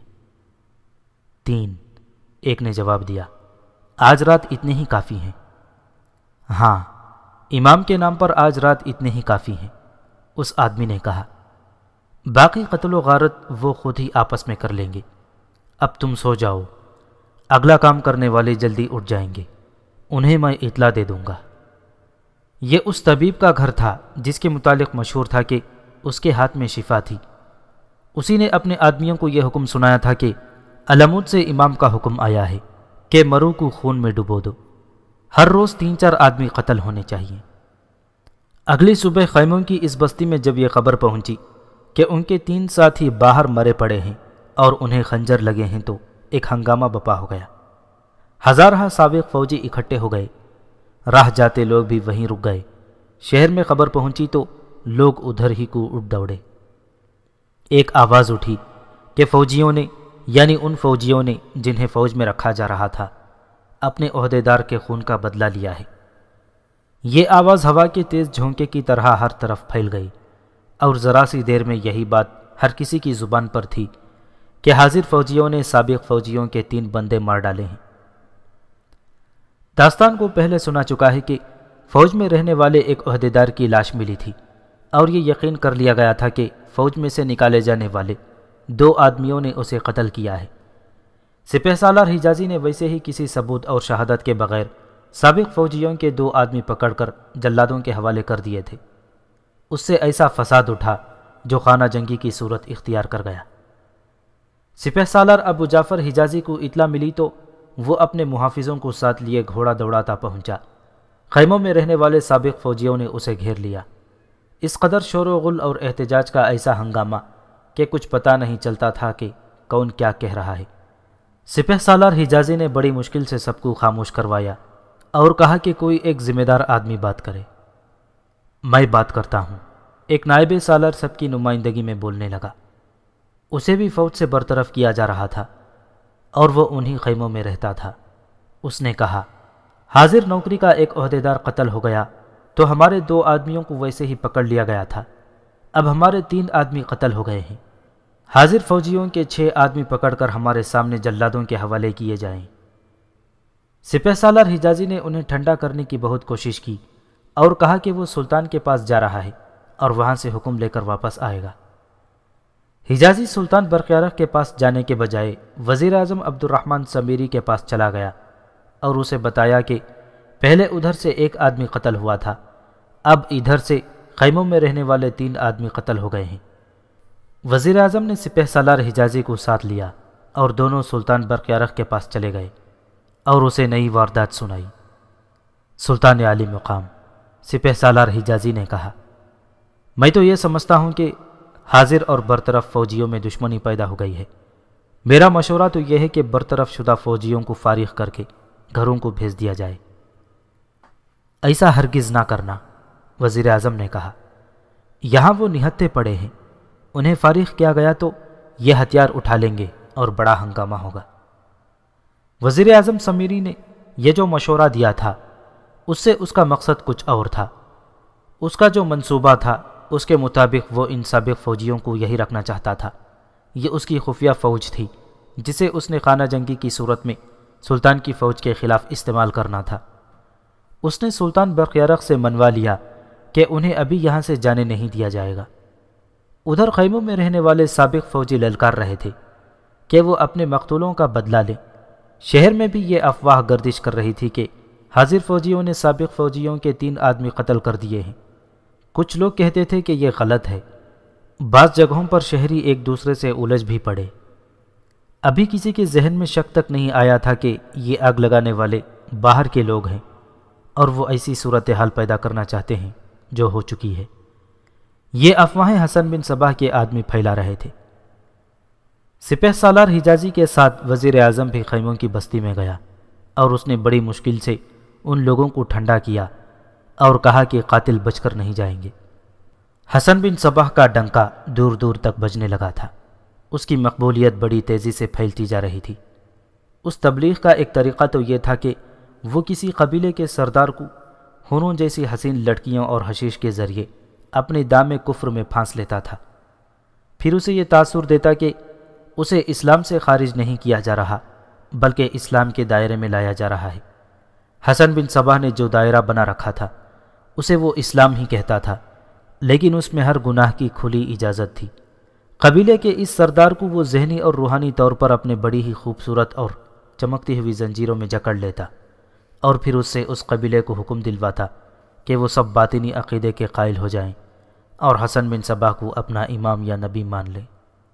3، ایک نے جواب دیا۔ آج رات اتنے ہی کافی ہیں۔ ہاں، امام کے نام پر آج رات اتنے ہی کافی ہیں، اس آدمی نے کہا۔ باقی قتل و غارت وہ خود ہی آپس میں کر لیں گے۔ اب تم سو جاؤ، اگلا کام کرنے والے جلدی اٹھ جائیں گے، انہیں میں اطلاع دے دوں گا۔ یہ اس طبیب کا گھر تھا جس کے متعلق مشہور تھا کہ اس کے ہاتھ میں شفا تھی۔ اسی نے اپنے آدمیوں کو یہ حکم سنایا تھا کہ علمود سے امام کا حکم آیا ہے کہ مرو کو خون میں ڈبو دو، ہر روز 3-4 آدمی قتل ہونے چاہیے۔ اگلی صبح خیموں کی اس بستی میں جب یہ خبر پہنچی کہ ان کے 3 ساتھی باہر مرے پڑے ہیں اور انہیں خنجر لگے ہیں تو ایک ہنگامہ بپا ہو گیا۔ ہزارہ سابق فوجی اکٹھے ہو گئے۔ راہ جاتے لوگ بھی وہیں رک گئے۔ شہر میں خبر پہنچی تو لوگ ادھر ہی کو اٹھ دوڑے۔ ایک آواز اٹھی کہ فوجیوں نے، یعنی ان فوجیوں نے جنہیں فوج میں رکھا جا رہا تھا، اپنے عہدیدار کے خون کا بدلہ لیا ہے۔ یہ آواز ہوا کے تیز جھونکے کی طرح ہر طرف پھیل گئی، اور ذرا سی دیر میں یہی بات ہر کسی کی زبان پر تھی کہ حاضر فوجیوں نے سابق فوجیوں کے 3 بندے مار ڈالے ہیں۔ داستان کو پہلے سنا چکا ہے کہ فوج میں رہنے والے ایک عہدیدار کی لاش ملی تھی، اور یہ یقین کر لیا گیا تھا کہ فوج میں سے نکالے جانے والے 2 آدمیوں نے اسے قتل کیا ہے۔ سپہ سالار حجازی نے ویسے ہی کسی ثبوت اور شہادت کے بغیر سابق فوجیوں کے 2 آدمی پکڑ کر جلادوں کے حوالے کر دیے تھے۔ اس سے ایسا فساد اٹھا جو خانہ جنگی کی صورت اختیار کر گیا۔ سپہ سالار ابو جعفر حجازی کو اطلاع ملی تو وہ اپنے محافظوں کو ساتھ لیے گھوڑا دوڑاتا پہنچا۔ خیموں میں رہنے والے سابق فوجیوں نے اسے گھیر لیا۔ اس قدر شور و غل اور احتجاج کا ایسا ہنگامہ کہ کچھ پتہ نہیں چلتا تھا کہ کون کیا کہہ رہا ہے۔ سپہ سالار حجازی نے بڑی مشکل سے سب کو خاموش کروایا اور کہا کہ کوئی ایک ذمہ دار آدمی بات کرے۔ میں بات کرتا ہوں، ایک نائب سالار سب کی نمائندگی میں بولنے لگا۔ اسے بھی فوج سے برطرف کیا جا رہا تھا اور وہ انہی خیموں میں رہتا تھا۔ اس نے کہا، حاضر نوکری کا ایک عہدیدار قتل ہو گیا تو ہمارے 2 آدمیوں کو ویسے ہی پکڑ لیا گیا تھا، اب ہمارے 3 آدمی قتل ہو گئے ہیں۔ حاضر فوجیوں کے 6 آدمی پکڑ کر ہمارے سامنے جلادوں کے حوالے کیے جائیں۔ سپہ سالار حجازی نے انہیں ٹھنڈا کرنے کی بہت کوشش کی اور کہا کہ وہ سلطان کے پاس جا رہا ہے اور وہاں سے حکم لے کر واپس آئے گا۔ حجازی سلطان برقیارہ کے پاس جانے کے بجائے وزیر اعظم عبد الرحمن سمیری کے پاس چلا گیا اور اسے بتایا کہ پہلے ادھر سے 1 آدمی قتل ہوا تھا، اب ادھر سے خیموں میں رہنے والے 3 آدمی قتل ہو گئے ہیں۔ وزیر اعظم نے سپہ سالار حجازی کو ساتھ لیا اور دونوں سلطان برقیارہ کے پاس چلے گئے اور اسے نئی واردات سنائی۔ سلطان عالی مقام سپہ سالار حجازی نے کہا، میں تو یہ سمجھتا ہوں کہ حاضر اور برطرف فوجیوں میں دشمنی پیدا ہو گئی ہے۔ میرا مشورہ تو یہ ہے کہ برطرف شدہ فوجیوں کو فارغ کر کے گھروں کو بھیج دیا جائے۔ ایسا ہرگز نہ کرنا، وزیر اعظم نے کہا، یہاں وہ نہتے پڑے ہیں، انہیں فارغ کیا گیا تو یہ ہتھیار اٹھا لیں گے اور بڑا ہنگامہ ہوگا۔ وزیر اعظم سمیری نے یہ جو مشورہ دیا تھا اس سے اس کا مقصد کچھ اور تھا۔ اس کا جو منصوبہ تھا اس کے مطابق وہ ان سابق فوجیوں کو یہی رکھنا چاہتا تھا۔ یہ اس کی خفیہ فوج تھی جسے اس نے خانہ جنگی کی صورت میں سلطان کی فوج کے خلاف استعمال کرنا تھا۔ اس نے سلطان برقیارہ سے منوا لیا کہ انہیں ابھی یہاں سے جانے نہیں دیا جائے گا۔ ادھر خیموں میں رہنے والے سابق فوجی للکار رہے تھے کہ وہ اپنے مقتولوں کا بدلہ لیں۔ شہر میں بھی یہ افواہ گردش کر رہی تھی کہ حاضر فوجیوں نے سابق فوجیوں کے 3 آدمی قتل کر دیے ہیں۔ کچھ لوگ کہتے تھے کہ یہ غلط ہے۔ بعض جگہوں پر شہری ایک دوسرے سے الجھ بھی پڑے۔ ابھی کسی کے ذہن میں شک تک نہیں آیا تھا کہ یہ آگ لگانے والے باہر کے لوگ ہیں اور وہ ایسی صورتحال پیدا کرنا چاہتے ہیں جو ہو چکی ہے۔ یہ افواہیں حسن بن صباح کے آدمی پھیلا رہے تھے۔ سپہ سالار حجازی کے ساتھ وزیر اعظم بھی خیموں کی بستی میں گیا اور اس نے بڑی مشکل سے ان لوگوں کو ٹھنڈا کیا اور کہا کہ قاتل بچ کر نہیں جائیں گے۔ حسن بن صباح کا ڈنکا دور دور تک بجنے لگا تھا۔ اس کی مقبولیت بڑی تیزی سے پھیلتی جا رہی تھی۔ اس تبلیغ کا ایک طریقہ تو یہ تھا کہ وہ کسی قبیلے کے سردار کو ہوروں جیسی حسین لڑکیوں اور حشیش کے ذریعے اپنے دام کفر میں پھانس لیتا تھا، پھر اسے یہ تاثر دیتا کہ اسے اسلام سے خارج نہیں کیا جا رہا بلکہ اسلام کے دائرے میں لایا جا رہا ہے۔ حسن بن صباح نے جو دائرہ بنا رکھا تھا اسے وہ اسلام ہی کہتا تھا، لیکن اس میں ہر گناہ کی کھلی اجازت تھی۔ قبیلے کے اس سردار کو وہ ذہنی اور روحانی طور پر اپنے بڑی ہی خوبصورت اور چمکتی ہوئی زنجیروں میں جکڑ لیتا اور پھر اس سے اس قبیلے کو حکم دلواتا کہ وہ سب باطنی عقیدے کے قائل ہو جائیں اور حسن بن صباح کو اپنا امام یا نبی مان لیں۔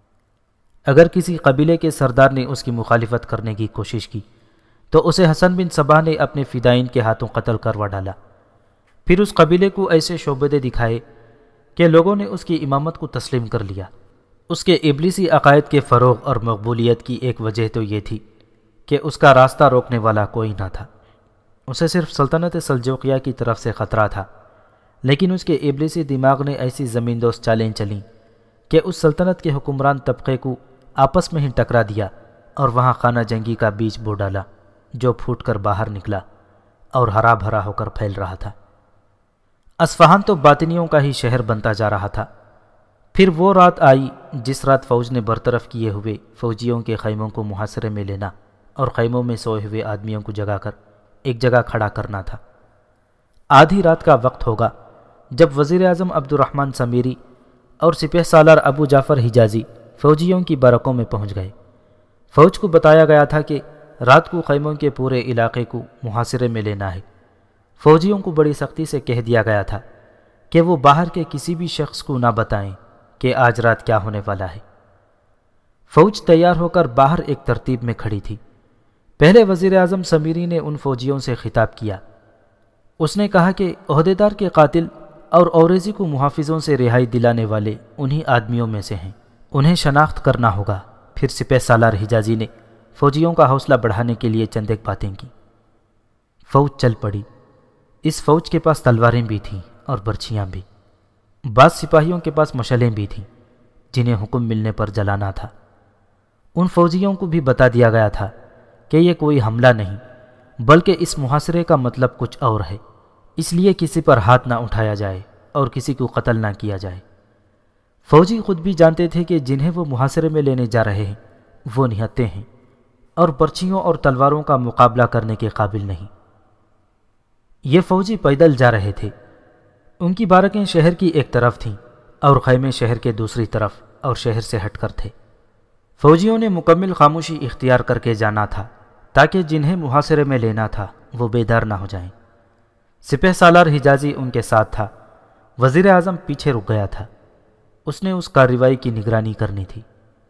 اگر کسی قبیلے کے سردار نے اس کی مخالفت کرنے کی کوشش کی تو اسے حسن بن صباح نے اپنے فدائین کے ہاتھوں قتل کروا ڈالا۔ پھر اس قبیلے کو ایسے شعبدے دکھائے کہ لوگوں نے اس کی امامت کو تسلیم کر لیا۔ اس کے ابلیسی عقائد کے فروغ اور مقبولیت کی ایک وجہ تو یہ تھی کہ اس کا راستہ روکنے والا کوئی نہ تھا۔ اسے صرف سلطنت سلجوقیہ کی طرف سے خطرہ تھا، لیکن اس کے ابلیسی دماغ نے ایسی زمین دوز چالیں چلیں کہ اس سلطنت کے حکمران طبقے کو آپس میں ہی ٹکرا دیا اور وہاں خانہ جنگی کا بیج بو ڈالا جو پھوٹ کر باہر نکلا اور ہرا بھرا ہو کر پھیل رہا تھا۔ اصفہان تو باطنیوں کا ہی شہر بنتا جا رہا تھا۔ پھر وہ رات آئی جس رات فوج نے برطرف کیے ہوئے فوجیوں کے خیموں کو محاصرے میں لینا اور خیموں میں سوئے ہوئے آدمیوں کو جگا کر ایک جگہ کھڑا کرنا تھا۔ آدھی رات کا وقت ہوگا جب وزیر اعظم عبد الرحمن سمیری اور سپہ سالار ابو جعفر حجازی فوجیوں کی بارکوں میں پہنچ گئے۔ فوج کو بتایا گیا تھا کہ رات کو خیموں کے پورے علاقے کو محاصرے میں لینا ہے۔ فوجیوں کو بڑی سختی سے کہہ دیا گیا تھا کہ وہ باہر کے کسی بھی شخص کو نہ بتائیں کہ آج رات کیا ہونے والا ہے۔ فوج تیار ہو کر باہر ایک ترتیب میں کھڑی تھی۔ پہلے وزیر اعظم سمیری نے ان فوجیوں سے خطاب کیا۔ اس نے کہا کہ عہدیدار کے قاتل اور اوریزی کو محافظوں سے رہائی دلانے والے انہی آدمیوں میں سے ہیں، انہیں شناخت کرنا ہوگا۔ پھر سپہ سالار حجازی نے فوجیوں کا حوصلہ بڑھانے کے لیے چند ایک باتیں کی۔ فوج چل پڑی۔ اس فوج کے پاس تلواریں بھی تھیں اور برچھیاں بھی۔ بعض سپاہیوں کے پاس مشلیں بھی تھیں جنہیں حکم ملنے پر جلانا تھا۔ ان فوجیوں کو بھی بتا دیا گیا تھا کہ یہ کوئی حملہ نہیں بلکہ اس محاصرے کا مطلب کچھ اور ہے، اس لیے کسی پر ہاتھ نہ اٹھایا جائے اور کسی کو قتل نہ کیا جائے۔ فوجی خود بھی جانتے تھے کہ جنہیں وہ محاصرے میں لینے جا رہے ہیں وہ نہتے ہیں اور برچھیوں اور تلواروں کا مقابلہ کرنے کے قابل نہیں۔ یہ فوجی پیدل جا رہے تھے۔ ان کی بارکیں شہر کی ایک طرف تھیں اور خیمے شہر کے دوسری طرف اور شہر سے ہٹ کر تھے۔ فوجیوں نے مکمل خاموشی اختیار کر کے جانا تھا تاکہ جنہیں محاصرے میں لینا تھا وہ بیدار نہ ہو جائیں۔ سپہ سالار حجازی ان کے ساتھ تھا۔ وزیر اعظم پیچھے رک گیا تھا۔ اس نے اس کارروائی کی نگرانی کرنی تھی۔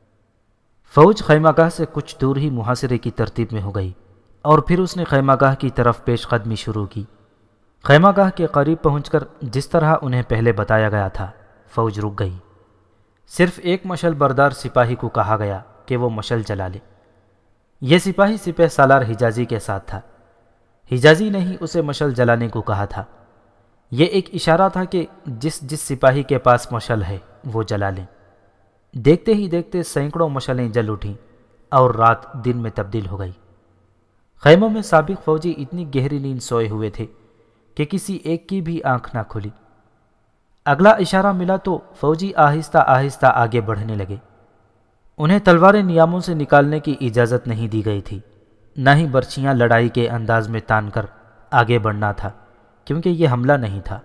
فوج خیمہ گاہ سے کچھ دور ہی محاصرے کی ترتیب میں ہو گئی اور پھر اس نے خیمہ گاہ کی طرف پیش قدمی شروع کی۔ خیمہ گاہ کے قریب پہنچ کر جس طرح انہیں پہلے بتایا گیا تھا فوج رک گئی۔ صرف ایک مشل بردار سپاہی کو کہا گیا کہ وہ مشل جلا لے۔ یہ سپاہی سپہ سالار حجازی کے ساتھ تھا۔ حجازی نے ہی اسے مشل جلانے کو کہا تھا۔ یہ ایک اشارہ تھا کہ جس سپاہی کے پاس مشل ہے وہ جلا لیں۔ دیکھتے ہی دیکھتے سینکڑوں مشلیں جل اٹھیں اور رات دن میں تبدیل ہو گئی۔ خیموں میں سابق فوجی اتنی گہری نیند سوئے ہوئے تھے کہ کسی ایک کی بھی آنکھ نہ کھلی۔ اگلا اشارہ ملا تو فوجی آہستہ آہستہ آگے بڑھنے لگے۔ انہیں تلواریں نیاموں سے نکالنے کی اجازت نہیں دی گئی تھی، نہ ہی برچھیاں لڑائی کے انداز میں تان کر آگے بڑھنا تھا، کیونکہ یہ حملہ نہیں تھا۔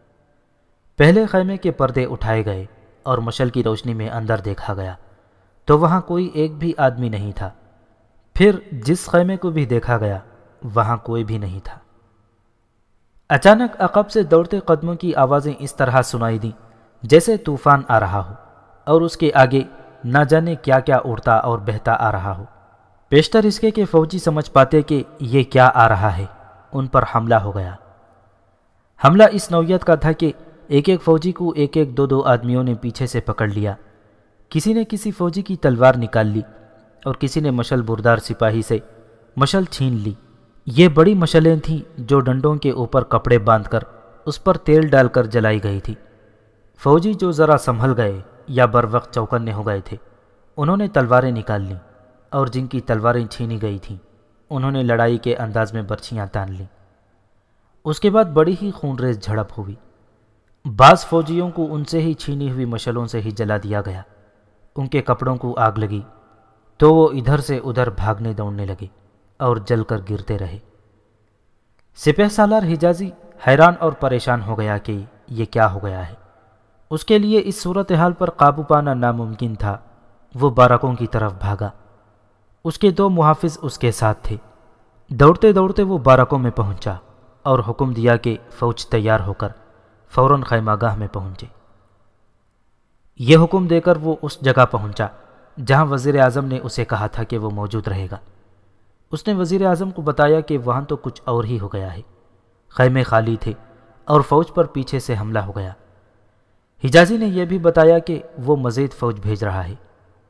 پہلے خیمے کے پردے اٹھائے گئے اور مشل کی روشنی میں اندر دیکھا گیا تو وہاں کوئی ایک بھی آدمی نہیں تھا۔ پھر جس خیمے کو بھی دیکھا گیا وہاں کوئی بھی نہیں تھا۔ اچانک عقب سے دوڑتے قدموں کی آوازیں اس طرح سنائی دیں جیسے طوفان آ رہا ہو اور اس کے آگے نہ جانے کیا کیا اڑتا اور بہتا آ رہا ہو۔ پیشتر اس کے کہ فوجی سمجھ پاتے کہ یہ کیا آ رہا ہے، ان پر حملہ ہو گیا۔ حملہ اس نوعیت کا تھا کہ ایک ایک فوجی کو ایک ایک دو دو آدمیوں نے پیچھے سے پکڑ لیا۔ کسی نے کسی فوجی کی تلوار نکال لی اور کسی نے مشل بردار سپاہی سے مشل چھین لی۔ یہ بڑی مشلیں تھیں جو ڈنڈوں کے اوپر کپڑے باندھ کر اس پر تیل ڈال کر جلائی گئی تھی۔ فوجی جو ذرا سنبھل گئے یا بر وقت چوکنے ہو گئے تھے انہوں نے تلواریں نکال لیں، اور جن کی تلواریں چھینی گئی تھیں انہوں نے لڑائی کے انداز میں برچھیاں تان لیں۔ اس کے بعد بڑی ہی خون ریز جھڑپ ہوئی۔ بعض فوجیوں کو ان سے ہی چھینی ہوئی مشلوں سے ہی جلا دیا گیا۔ ان کے کپڑوں کو آگ لگی تو وہ ادھر سے ادھر بھاگنے دوڑنے لگے اور جل کر گرتے رہے۔ سپہ سالار حجازی حیران اور پریشان ہو گیا کہ یہ کیا ہو گیا ہے۔ اس کے لیے اس صورتحال پر قابو پانا ناممکن تھا۔ وہ بارکوں کی طرف بھاگا۔ اس کے دو محافظ اس کے ساتھ تھے۔ دوڑتے دوڑتے وہ بارکوں میں پہنچا اور حکم دیا کہ فوج تیار ہو کر فوراً خیمہ گاہ میں پہنچے۔ یہ حکم دے کر وہ اس جگہ پہنچا جہاں وزیر اعظم نے اسے کہا تھا کہ وہ موجود رہے گا۔ اس نے وزیر اعظم کو بتایا کہ وہاں تو کچھ اور ہی ہو گیا ہے۔ خیمے خالی تھے اور فوج پر پیچھے سے حملہ ہو گیا۔ حجازی نے یہ بھی بتایا کہ وہ مزید فوج بھیج رہا ہے۔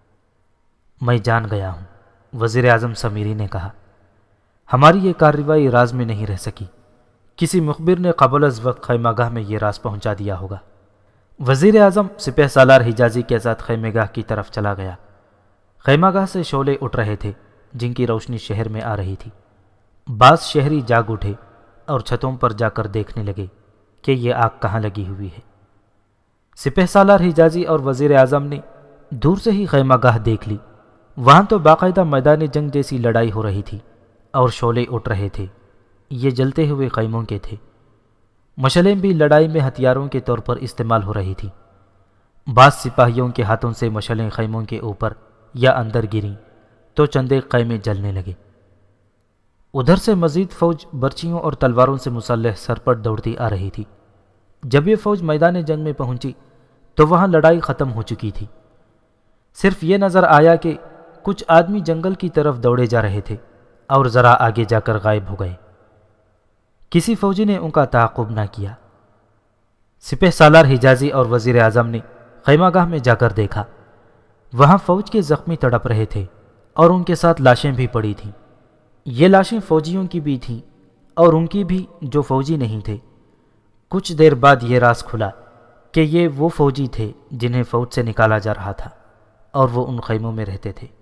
میں جان گیا ہوں، وزیر اعظم سمیری نے کہا۔ ہماری یہ کارروائی راز میں نہیں رہ سکی۔ کسی مخبر نے قبل از وقت خیمہ گاہ میں یہ راز پہنچا دیا ہوگا۔ وزیر اعظم سپہ سالار حجازی کے ساتھ خیمہ گاہ کی طرف چلا گیا۔ خیمہ گاہ سے شعلے اٹھ رہے تھے جن کی روشنی شہر میں آ رہی تھی۔ بعض شہری جاگ اٹھے اور چھتوں پر جا کر دیکھنے لگے کہ یہ آگ کہاں لگی ہوئی ہے۔ سپہ سالار حجازی اور وزیر اعظم نے دور سے ہی خیمہ گاہ دیکھ لی۔ وہاں تو باقاعدہ میدان جنگ جیسی لڑائی ہو رہی تھی اور شعلے اٹھ رہے تھے۔ یہ جلتے ہوئے خیموں کے تھے۔ مشلیں بھی لڑائی میں ہتھیاروں کے طور پر استعمال ہو رہی تھی۔ بعض سپاہیوں کے ہاتھوں سے مشلیں خیموں کے اوپر یا اندر گریں تو چندے خیمے جلنے لگے۔ ادھر سے مزید فوج برچیوں اور تلواروں سے مسلح سرپٹ دوڑتی آ رہی تھی۔ جب یہ فوج میدان جنگ میں پہنچی تو وہاں لڑائی ختم ہو چکی تھی۔ صرف یہ نظر آیا کہ کچھ آدمی جنگل کی طرف دوڑے جا رہے تھے اور ذرا آگے جا کر غائب ہو گئے۔ کسی فوجی نے ان کا تعاقب نہ کیا۔ سپہ سالار حجازی اور وزیر اعظم نے خیمہ گاہ میں جا کر دیکھا، وہاں فوج کے زخمی تڑپ رہے تھے اور ان کے ساتھ لاشیں بھی پڑی تھیں۔ یہ لاشیں فوجیوں کی بھی تھیں اور ان کی بھی جو فوجی نہیں تھے۔ کچھ دیر بعد یہ راز کھلا کہ یہ وہ فوجی تھے جنہیں فوج سے نکالا جا رہا تھا اور وہ ان خیموں میں رہتے تھے۔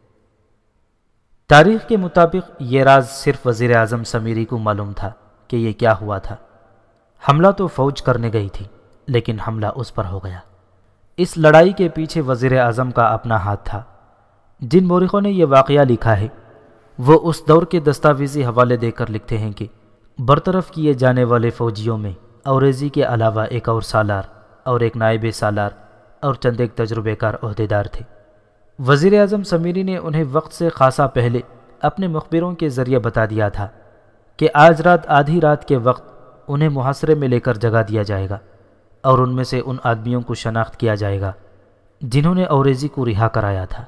تاریخ کے مطابق یہ راز صرف وزیر اعظم سمیری کو معلوم تھا کہ یہ کیا ہوا تھا۔ حملہ تو فوج کرنے گئی تھی، لیکن حملہ اس پر ہو گیا۔ اس لڑائی کے پیچھے وزیر اعظم کا اپنا ہاتھ تھا۔ جن مورخوں نے یہ واقعہ لکھا ہے وہ اس دور کے دستاویزی حوالے دے کر لکھتے ہیں کہ برطرف کیے جانے والے فوجیوں میں اوریزی کے علاوہ ایک اور سالار اور ایک نائب سالار اور چند ایک تجربے کار عہدیدار تھے۔ وزیر اعظم سمیری نے انہیں وقت سے خاصا پہلے اپنے مخبروں کے ذریعے بتا دیا تھا کہ آج رات آدھی رات کے وقت انہیں محاصرے میں لے کر جگا دیا جائے گا اور ان میں سے ان آدمیوں کو شناخت کیا جائے گا جنہوں نے اوریزی کو رہا کرایا تھا۔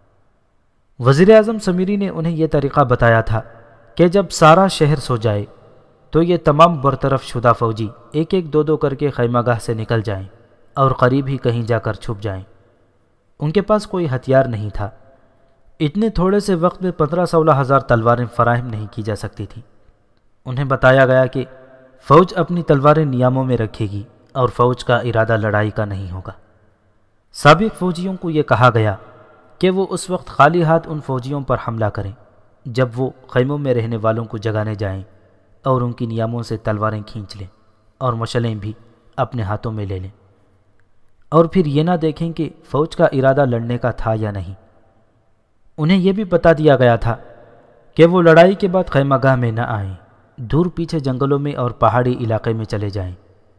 وزیر اعظم سمیری نے انہیں یہ طریقہ بتایا تھا کہ جب سارا شہر سو جائے تو یہ تمام برطرف شدہ فوجی ایک ایک دو دو کر کے خیمہ گاہ سے نکل جائیں اور قریب ہی کہیں جا کر چھپ جائیں۔ ان کے پاس کوئی ہتھیار نہیں تھا۔ اتنے تھوڑے سے وقت میں 15-16 ہزار تلواریں فراہم نہیں کی جا سکتی تھیں۔ انہیں بتایا گیا کہ فوج اپنی تلواریں نیاموں میں رکھے گی اور فوج کا ارادہ لڑائی کا نہیں ہوگا۔ سابق فوجیوں کو یہ کہا گیا کہ وہ اس وقت خالی ہاتھ ان فوجیوں پر حملہ کریں جب وہ خیموں میں رہنے والوں کو جگانے جائیں اور ان کی نیاموں سے تلواریں کھینچ لیں اور مشعلیں بھی اپنے ہاتھوں میں لے لیں، اور پھر یہ نہ دیکھیں کہ فوج کا ارادہ لڑنے کا تھا یا نہیں۔ انہیں یہ بھی بتا دیا گیا تھا کہ وہ لڑائی کے بعد خیمہ گاہ میں نہ آئیں، دور پیچھے جنگلوں میں اور پہاڑی علاقے میں چلے جائیں۔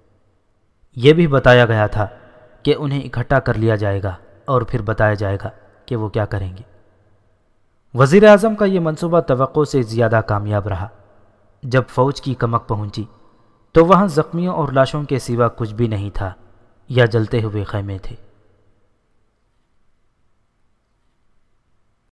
یہ بھی بتایا گیا تھا کہ انہیں اکٹھا کر لیا جائے گا اور پھر بتایا جائے گا کہ وہ کیا کریں گے۔ وزیر اعظم کا یہ منصوبہ توقع سے زیادہ کامیاب رہا۔ جب فوج کی کمک پہنچی تو وہاں زخمیوں اور لاشوں کے سوا کچھ بھی نہیں تھا یا جلتے ہوئے خیمے تھے۔